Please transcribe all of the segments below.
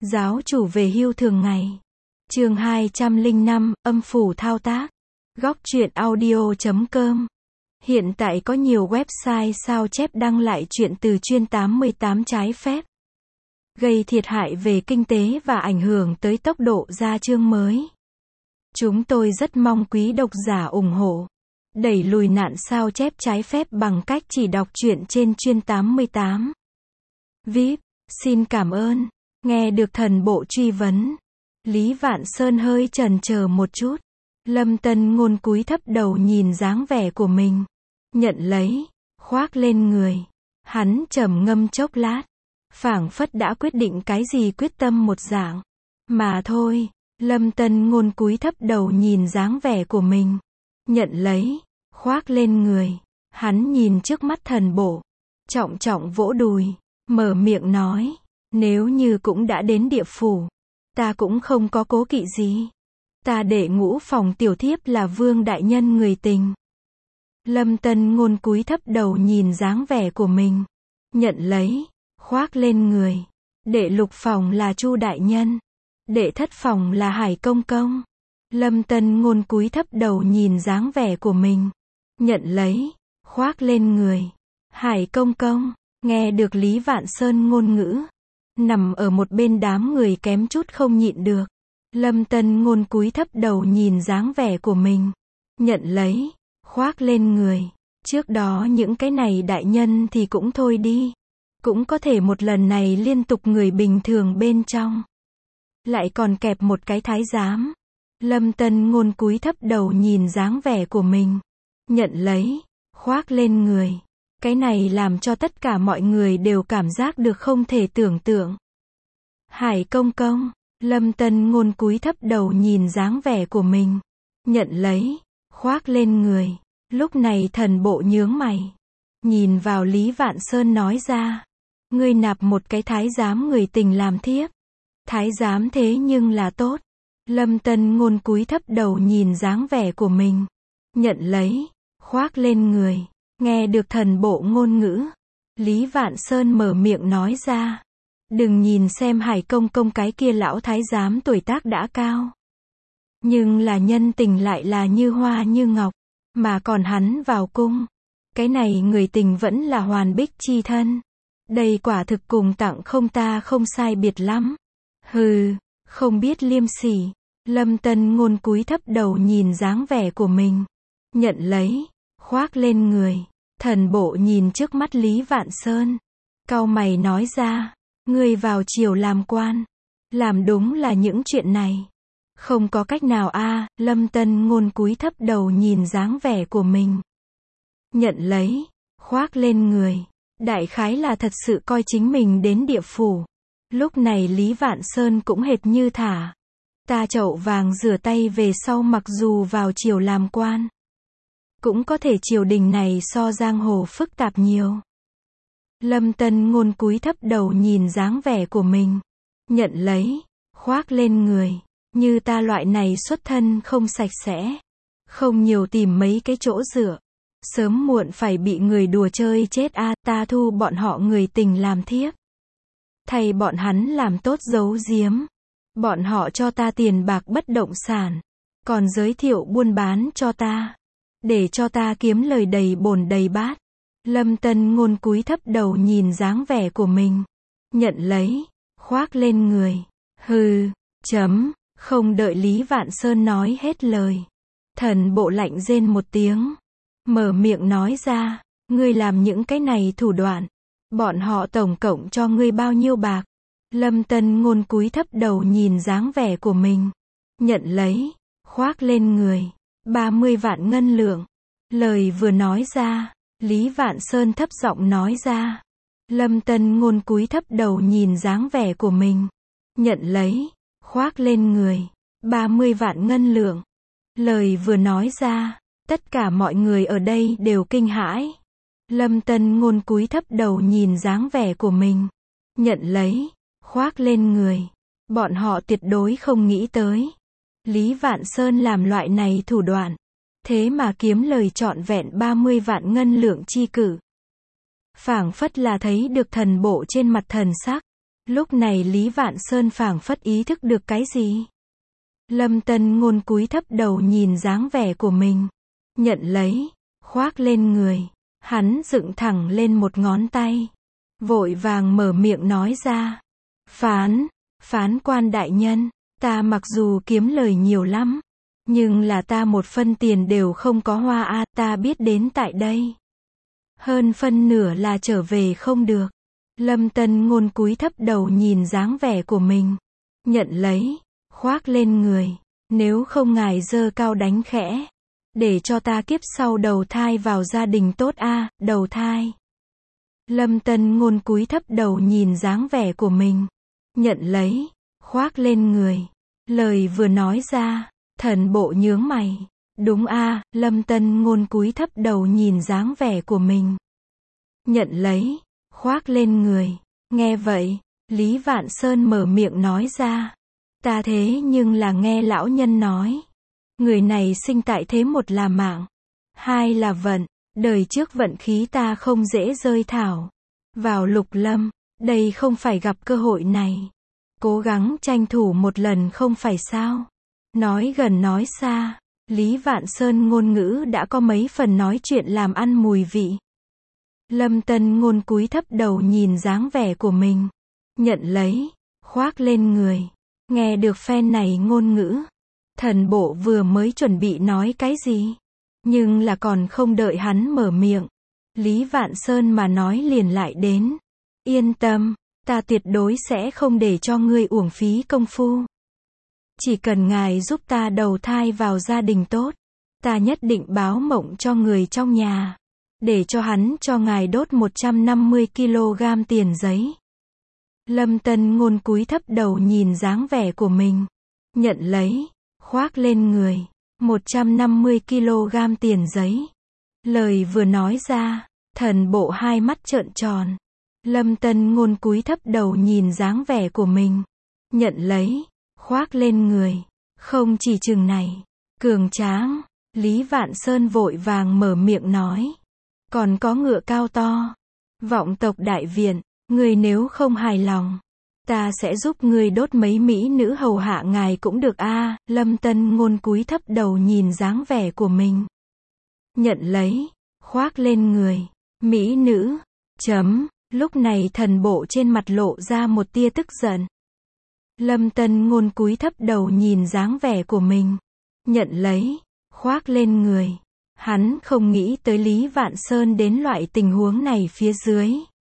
Giáo chủ về hưu thường ngày. Chương 205, âm phủ thao tác. Góc truyện audio.com. Hiện tại có nhiều website sao chép đăng lại chuyện từ chuyên 88 trái phép, gây thiệt hại về kinh tế và ảnh hưởng tới tốc độ ra chương mới. Chúng tôi rất mong quý độc giả ủng hộ, đẩy lùi nạn sao chép trái phép bằng cách chỉ đọc truyện trên chuyên 88. VIP, xin cảm ơn. Nghe được thần bộ truy vấn, Lý Vạn Sơn hơi chần chờ một chút. Lâm Tân Ngôn cúi thấp đầu nhìn dáng vẻ của mình, nhận lấy, khoác lên người. Hắn trầm ngâm chốc lát, phảng phất đã quyết định cái gì quyết tâm một dạng. Mà thôi, Lâm Tân Ngôn cúi thấp đầu nhìn dáng vẻ của mình, nhận lấy, khoác lên người. Hắn nhìn trước mắt thần bộ, trọng trọng vỗ đùi, mở miệng nói, nếu như cũng đã đến địa phủ, ta cũng không có cố kỵ gì. Ta để Ngũ Phòng tiểu thiếp là Vương đại nhân người tình. Lâm Tân Ngôn cúi thấp đầu nhìn dáng vẻ của mình, nhận lấy, khoác lên người. Đệ Lục Phòng là Chu đại nhân, đệ Thất Phòng là Hải công công. Lâm Tân Ngôn cúi thấp đầu nhìn dáng vẻ của mình, nhận lấy, khoác lên người. Hải công công. Nghe được Lý Vạn Sơn ngôn ngữ, nằm ở một bên đám người kém chút không nhịn được. Lâm Tân Ngôn cúi thấp đầu nhìn dáng vẻ của mình, nhận lấy, khoác lên người. Trước đó những cái này đại nhân thì cũng thôi đi, cũng có thể một lần này liên tục người bình thường bên trong, lại còn kẹp một cái thái giám. Lâm Tân Ngôn cúi thấp đầu nhìn dáng vẻ của mình, nhận lấy, khoác lên người. Cái này làm cho tất cả mọi người đều cảm giác được không thể tưởng tượng. Hải công công. Lâm Tân Ngôn cúi thấp đầu nhìn dáng vẻ của mình, nhận lấy, khoác lên người. Lúc này thần bộ nhướng mày, nhìn vào Lý Vạn Sơn nói ra, ngươi nạp một cái thái giám người tình làm thiếp. Thái giám thế nhưng là tốt. Lâm Tân Ngôn cúi thấp đầu nhìn dáng vẻ của mình, nhận lấy, khoác lên người. Nghe được thần bộ ngôn ngữ, Lý Vạn Sơn mở miệng nói ra, đừng nhìn xem Hải công công cái kia lão thái giám tuổi tác đã cao, nhưng là nhân tình lại là như hoa như ngọc, mà còn hắn vào cung, cái này người tình vẫn là hoàn bích chi thân. Đây quả thực cùng tặng không ta không sai biệt lắm. Hừ, không biết liêm sỉ. Lâm Tân Ngôn cúi thấp đầu nhìn dáng vẻ của mình, nhận lấy, khoác lên người. Thần bộ nhìn trước mắt Lý Vạn Sơn, cau mày nói ra, ngươi vào triều làm quan, làm đúng là những chuyện này. Không có cách nào a. Lâm Tân Ngôn cúi thấp đầu nhìn dáng vẻ của mình, nhận lấy, khoác lên người. Đại khái là thật sự coi chính mình đến địa phủ. Lúc này Lý Vạn Sơn cũng hệt như thả ta chậu vàng rửa tay về sau, mặc dù vào triều làm quan, cũng có thể triều đình này so giang hồ phức tạp nhiều. Lâm Tân Ngôn cúi thấp đầu nhìn dáng vẻ của mình, nhận lấy, khoác lên người. Như ta loại này xuất thân không sạch sẽ, không nhiều tìm mấy cái chỗ dựa, sớm muộn phải bị người đùa chơi chết a. Ta thu bọn họ người tình làm thiếp, thay bọn hắn làm tốt giấu giếm. Bọn họ cho ta tiền bạc bất động sản, còn giới thiệu buôn bán cho ta, để cho ta kiếm lời đầy bồn đầy bát. Lâm Tân Ngôn cúi thấp đầu nhìn dáng vẻ của mình, nhận lấy, khoác lên người. Hừ, không đợi Lý Vạn Sơn nói hết lời, thần bộ lạnh rên một tiếng, mở miệng nói ra, ngươi làm những cái này thủ đoạn, bọn họ tổng cộng cho ngươi bao nhiêu bạc? Lâm Tân Ngôn cúi thấp đầu nhìn dáng vẻ của mình, nhận lấy, khoác lên người. 30 vạn ngân lượng. Lời vừa nói ra, Lý Vạn Sơn thấp giọng nói ra. Lâm Tân Ngôn cúi thấp đầu nhìn dáng vẻ của mình, nhận lấy, khoác lên người. 30 vạn ngân lượng. Lời vừa nói ra, tất cả mọi người ở đây đều kinh hãi. Lâm Tân Ngôn cúi thấp đầu nhìn dáng vẻ của mình, nhận lấy, khoác lên người. Bọn họ tuyệt đối không nghĩ tới Lý Vạn Sơn làm loại này thủ đoạn, thế mà kiếm lời trọn vẹn 30 vạn ngân lượng chi cử. Phảng phất là thấy được thần bộ trên mặt thần sắc, Lúc này Lý Vạn Sơn phảng phất ý thức được cái gì. Lâm Tân Ngôn cúi thấp đầu nhìn dáng vẻ của mình. Nhận lấy, khoác lên người. Hắn dựng thẳng lên một ngón tay. Vội vàng mở miệng nói ra. Phán quan đại nhân, ta mặc dù kiếm lời nhiều lắm, nhưng là ta một phân tiền đều không có hoa a, ta biết đến tại đây. Hơn phân nửa là trở về không được. Lâm Tân Ngôn cúi thấp đầu nhìn dáng vẻ của mình. Nhận lấy, khoác lên người. Nếu không ngài giơ cao đánh khẽ. Để cho ta kiếp sau đầu thai vào gia đình tốt a, đầu thai. Lâm Tân Ngôn cúi thấp đầu nhìn dáng vẻ của mình. Nhận lấy, khoác lên người. Lời vừa nói ra, thần bộ nhướng mày. Đúng a, Lâm Tân Ngôn cúi thấp đầu nhìn dáng vẻ của mình. Nhận lấy, khoác lên người. Nghe vậy, Lý Vạn Sơn mở miệng nói ra. Ta thế nhưng là nghe lão nhân nói. Người này sinh tại thế một là mạng. Hai là vận. Đời trước vận khí ta không dễ rơi thảo. Vào Lục Lâm, đây không phải gặp cơ hội này. Cố gắng tranh thủ một lần không phải sao. Nói gần nói xa. Lý Vạn Sơn ngôn ngữ đã có mấy phần nói chuyện làm ăn mùi vị. Lâm Tân Ngôn cúi thấp đầu nhìn dáng vẻ của mình. Nhận lấy, khoác lên người. Nghe được phen này ngôn ngữ. Thần bộ vừa mới chuẩn bị nói cái gì. Nhưng là còn không đợi hắn mở miệng. Lý Vạn Sơn mà nói liền lại đến. Yên tâm, ta tuyệt đối sẽ không để cho ngươi uổng phí công phu. Chỉ cần ngài giúp ta đầu thai vào gia đình tốt. Ta nhất định báo mộng cho người trong nhà. Để cho hắn cho ngài đốt 150 kg tiền giấy. Lâm Tân Ngôn cúi thấp đầu nhìn dáng vẻ của mình. Nhận lấy, khoác lên người. 150 kg tiền giấy. Lời vừa nói ra, thần bộ hai mắt trợn tròn. Lâm Tân Ngôn cúi thấp đầu nhìn dáng vẻ của mình. Nhận lấy, khoác lên người. Không chỉ chừng này, cường tráng. Lý Vạn Sơn vội vàng mở miệng nói. Còn có ngựa cao to. Vọng tộc đại viện, người nếu không hài lòng, ta sẽ giúp người đốt mấy mỹ nữ hầu hạ ngài cũng được a. Lâm Tân Ngôn cúi thấp đầu nhìn dáng vẻ của mình. Nhận lấy, khoác lên người. Mỹ nữ. Lúc này thần bộ trên mặt lộ ra một tia tức giận. Lâm Tân Ngôn cúi thấp đầu nhìn dáng vẻ của mình. Nhận lấy, khoác lên người. Hắn không nghĩ tới Lý Vạn Sơn đến loại tình huống này phía dưới.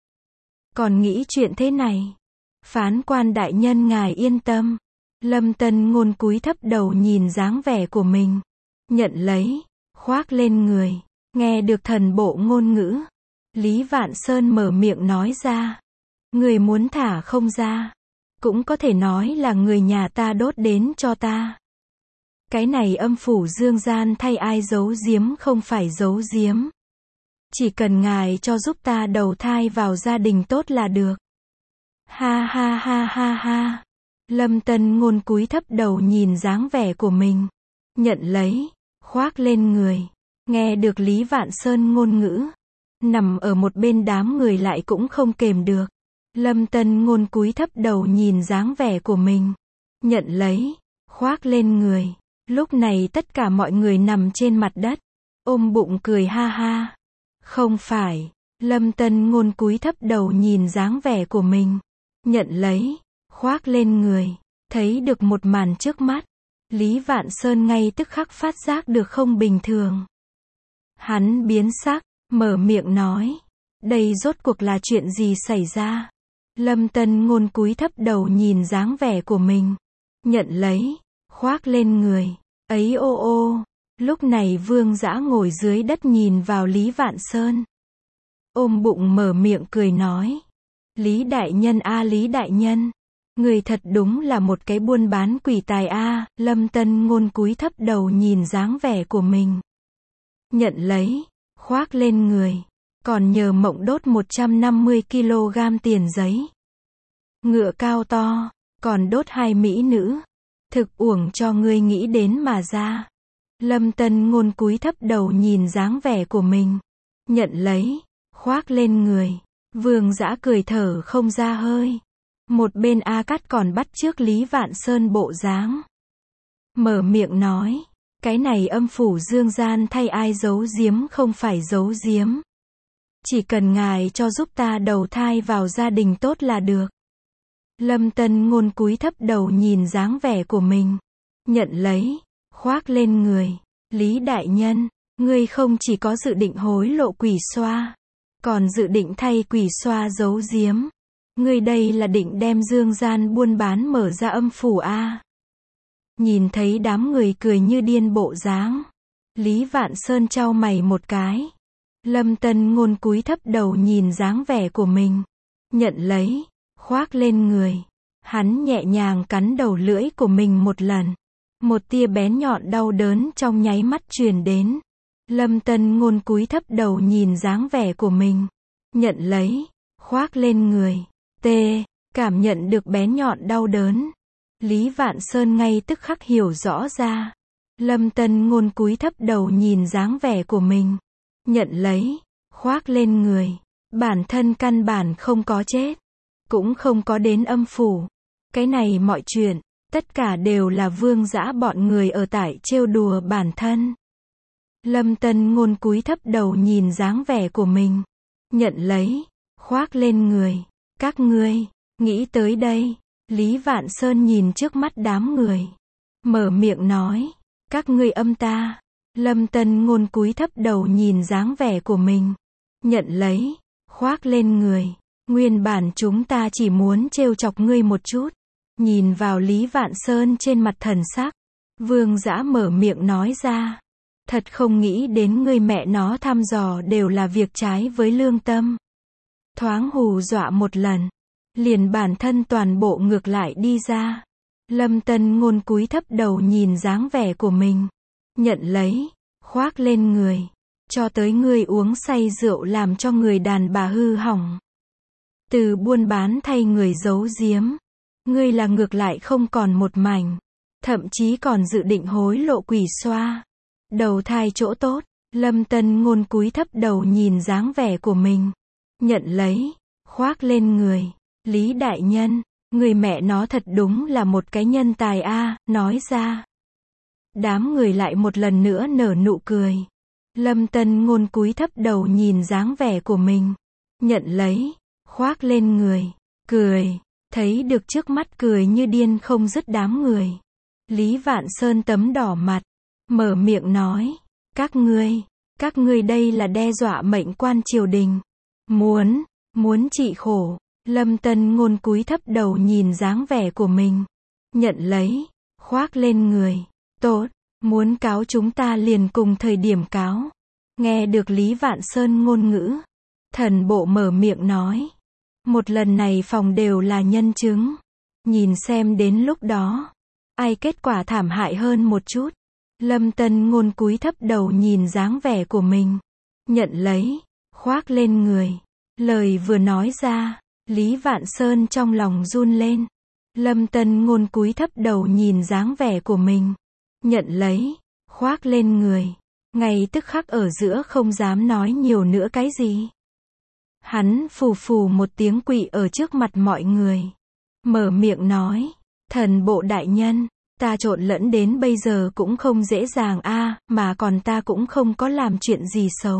Còn nghĩ chuyện thế này. Phán quan đại nhân ngài yên tâm. Lâm Tân Ngôn cúi thấp đầu nhìn dáng vẻ của mình. Nhận lấy, khoác lên người. Nghe được thần bộ ngôn ngữ. Lý Vạn Sơn mở miệng nói ra. Người muốn thả không ra. Cũng có thể nói là người nhà ta đốt đến cho ta. Cái này âm phủ dương gian thay ai giấu giếm không phải giấu giếm. Chỉ cần ngài cho giúp ta đầu thai vào gia đình tốt là được. Ha ha ha ha ha. Lâm Tân Ngôn cúi thấp đầu nhìn dáng vẻ của mình. Nhận lấy, khoác lên người. Nghe được Lý Vạn Sơn ngôn ngữ. Nằm ở một bên đám người lại cũng không kềm được. Lâm Tân Ngôn cúi thấp đầu nhìn dáng vẻ của mình. Nhận lấy, khoác lên người. Lúc này tất cả mọi người nằm trên mặt đất. Ôm bụng cười ha ha. Không phải. Lâm Tân Ngôn cúi thấp đầu nhìn dáng vẻ của mình. Nhận lấy, khoác lên người. Thấy được một màn trước mắt. Lý Vạn Sơn ngay tức khắc phát giác được không bình thường. Hắn biến sắc, mở miệng nói. Đây rốt cuộc là chuyện gì xảy ra? Lâm Tân Ngôn cúi thấp đầu nhìn dáng vẻ của mình. Nhận lấy, khoác lên người. Ấy ô ô. Lúc này Vương Dã ngồi dưới đất nhìn vào Lý Vạn Sơn. Ôm bụng mở miệng cười nói. Lý đại nhân a, Lý đại nhân. Người thật đúng là một cái buôn bán quỷ tài a. Lâm Tân Ngôn cúi thấp đầu nhìn dáng vẻ của mình. Nhận lấy, khoác lên người. Còn nhờ mộng đốt 150 kg tiền giấy. Ngựa cao to. Còn đốt hai mỹ nữ. Thực uổng cho ngươi nghĩ đến mà ra. Lâm Tân Ngôn cúi thấp đầu nhìn dáng vẻ của mình. Nhận lấy, khoác lên người. Vương Dã cười thở không ra hơi. Một bên A Cát còn bắt chước Lý Vạn Sơn bộ dáng. Mở miệng nói, cái này âm phủ dương gian thay ai giấu giếm không phải giấu giếm. Chỉ cần ngài cho giúp ta đầu thai vào gia đình tốt là được. Lâm Tân Ngôn cúi thấp đầu nhìn dáng vẻ của mình. Nhận lấy, khoác lên người. Lý đại nhân, ngươi không chỉ có dự định hối lộ quỷ xoa, còn dự định thay quỷ xoa giấu giếm. Ngươi đây là định đem dương gian buôn bán mở ra âm phủ a? Nhìn thấy đám người cười như điên bộ dáng, Lý Vạn Sơn chau mày một cái. Lâm Tân Ngôn cúi thấp đầu nhìn dáng vẻ của mình. Nhận lấy, khoác lên người. Hắn nhẹ nhàng cắn đầu lưỡi của mình một lần. Một tia bén nhọn đau đớn trong nháy mắt truyền đến. Lâm Tân Ngôn cúi thấp đầu nhìn dáng vẻ của mình. Nhận lấy, khoác lên người. Cảm nhận được bén nhọn đau đớn. Lý Vạn Sơn ngay tức khắc hiểu rõ ra. Lâm Tân Ngôn cúi thấp đầu nhìn dáng vẻ của mình. Nhận lấy, khoác lên người. Bản thân căn bản không có chết. Cũng không có đến âm phủ. Cái này mọi chuyện, tất cả đều là Vương Dã bọn người ở tại trêu đùa bản thân. Lâm Tân Ngôn cúi thấp đầu nhìn dáng vẻ của mình. Nhận lấy, khoác lên người. Các ngươi, nghĩ tới đây, Lý Vạn Sơn nhìn trước mắt đám người. Mở miệng nói, các ngươi âm ta. Lâm Tân Ngôn cúi thấp đầu nhìn dáng vẻ của mình. Nhận lấy, khoác lên người. Nguyên bản chúng ta chỉ muốn trêu chọc ngươi một chút. Nhìn vào Lý Vạn Sơn trên mặt thần sắc. Vương Dã mở miệng nói ra. Thật không nghĩ đến ngươi mẹ nó thăm dò đều là việc trái với lương tâm. Thoáng hù dọa một lần. Liền bản thân toàn bộ ngược lại đi ra. Lâm Tân Ngôn cúi thấp đầu nhìn dáng vẻ của mình. Nhận lấy, khoác lên người. Cho tới ngươi uống say rượu làm cho người đàn bà hư hỏng. Từ buôn bán thay người giấu giếm. Ngươi là ngược lại không còn một mảnh. Thậm chí còn dự định hối lộ quỷ xoa. Đầu thai chỗ tốt. Lâm Tân Ngôn cúi thấp đầu nhìn dáng vẻ của mình. Nhận lấy, khoác lên người. Lý đại nhân, người mẹ nó thật đúng là một cái nhân tài a, nói ra. Đám người lại một lần nữa nở nụ cười. Lâm Tân Ngôn cúi thấp đầu nhìn dáng vẻ của mình. Nhận lấy, khoác lên người. Cười, thấy được trước mắt cười như điên không dứt đám người. Lý Vạn Sơn tấm đỏ mặt, mở miệng nói. Các ngươi đây là đe dọa mệnh quan triều đình. Muốn trị khổ. Lâm Tân Ngôn cúi thấp đầu nhìn dáng vẻ của mình. Nhận lấy, khoác lên người. Tốt, muốn cáo chúng ta liền cùng thời điểm cáo. Nghe được Lý Vạn Sơn ngôn ngữ. Thần bộ mở miệng nói. Một lần này phòng đều là nhân chứng. Nhìn xem đến lúc đó. Ai kết quả thảm hại hơn một chút. Lâm Tân Ngôn cúi thấp đầu nhìn dáng vẻ của mình. Nhận lấy, khoác lên người. Lời vừa nói ra. Lý Vạn Sơn trong lòng run lên. Lâm Tân Ngôn cúi thấp đầu nhìn dáng vẻ của mình. Nhận lấy, khoác lên người. Ngay tức khắc ở giữa không dám nói nhiều nữa cái gì. Hắn phù một tiếng quỵ ở trước mặt mọi người. Mở miệng nói. Thần bộ đại nhân, ta trộn lẫn đến bây giờ cũng không dễ dàng a, mà còn ta cũng không có làm chuyện gì xấu.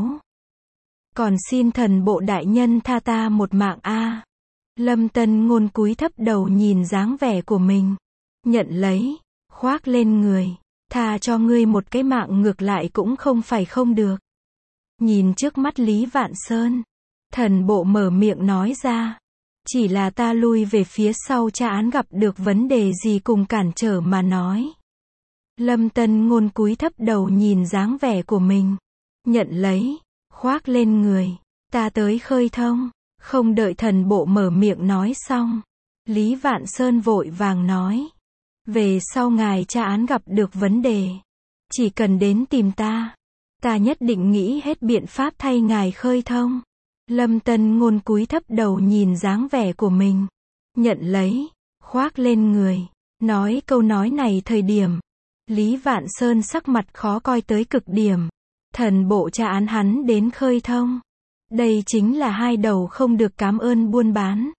Còn xin thần bộ đại nhân tha ta một mạng a. Lâm Tân Ngôn cúi thấp đầu nhìn dáng vẻ của mình. Nhận lấy, khoác lên người. Tha cho ngươi một cái mạng ngược lại cũng không phải không được. Nhìn trước mắt Lý Vạn Sơn. Thần bộ mở miệng nói ra. Chỉ là ta lui về phía sau tra án gặp được vấn đề gì cùng cản trở mà nói. Lâm Tân Ngôn cúi thấp đầu nhìn dáng vẻ của mình. Nhận lấy, khoác lên người. Ta tới khơi thông. Không đợi thần bộ mở miệng nói xong. Lý Vạn Sơn vội vàng nói. Về sau ngài tra án gặp được vấn đề. Chỉ cần đến tìm ta. Ta nhất định nghĩ hết biện pháp thay ngài khơi thông. Lâm Tân Ngôn cúi thấp đầu nhìn dáng vẻ của mình. Nhận lấy, khoác lên người. Nói câu nói này thời điểm. Lý Vạn Sơn sắc mặt khó coi tới cực điểm. Thần bộ tra án hắn đến khơi thông. Đây chính là hai đầu không được cảm ơn buôn bán.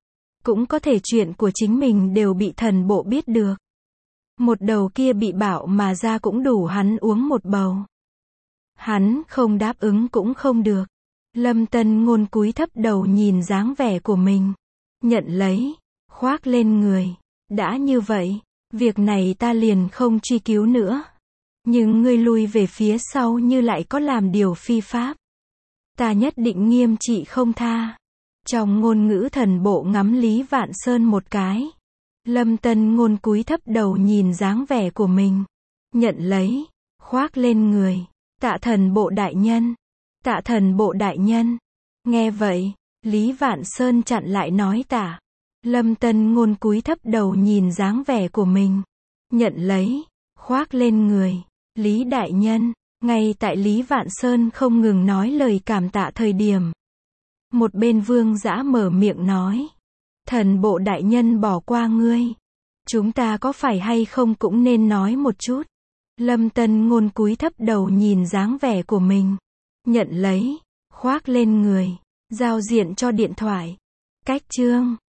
Cũng có thể chuyện của chính mình đều bị thần bộ biết được. Một đầu kia bị bạo mà ra cũng đủ hắn uống một bầu. Hắn không đáp ứng cũng không được. Lâm Tân Ngôn cúi thấp đầu nhìn dáng vẻ của mình. Nhận lấy, khoác lên người. Đã như vậy, việc này ta liền không truy cứu nữa. Nhưng ngươi lui về phía sau như lại có làm điều phi pháp. Ta nhất định nghiêm trị không tha. Trong ngôn ngữ thần bộ ngắm Lý Vạn Sơn một cái. Lâm Tân Ngôn cúi thấp đầu nhìn dáng vẻ của mình. Nhận lấy, khoác lên người. Tạ thần bộ đại nhân. Tạ thần bộ đại nhân. Nghe vậy, Lý Vạn Sơn chặn lại nói tạ. Lâm Tân Ngôn cúi thấp đầu nhìn dáng vẻ của mình. Nhận lấy, khoác lên người. Lý đại nhân. Ngay tại Lý Vạn Sơn không ngừng nói lời cảm tạ thời điểm. Một bên Vương Dã mở miệng nói. Thần bộ đại nhân bỏ qua ngươi. Chúng ta có phải hay không cũng nên nói một chút. Lâm Tân Ngôn cúi thấp đầu nhìn dáng vẻ của mình. Nhận lấy, khoác lên người. Giao diện cho điện thoại. Cách chương.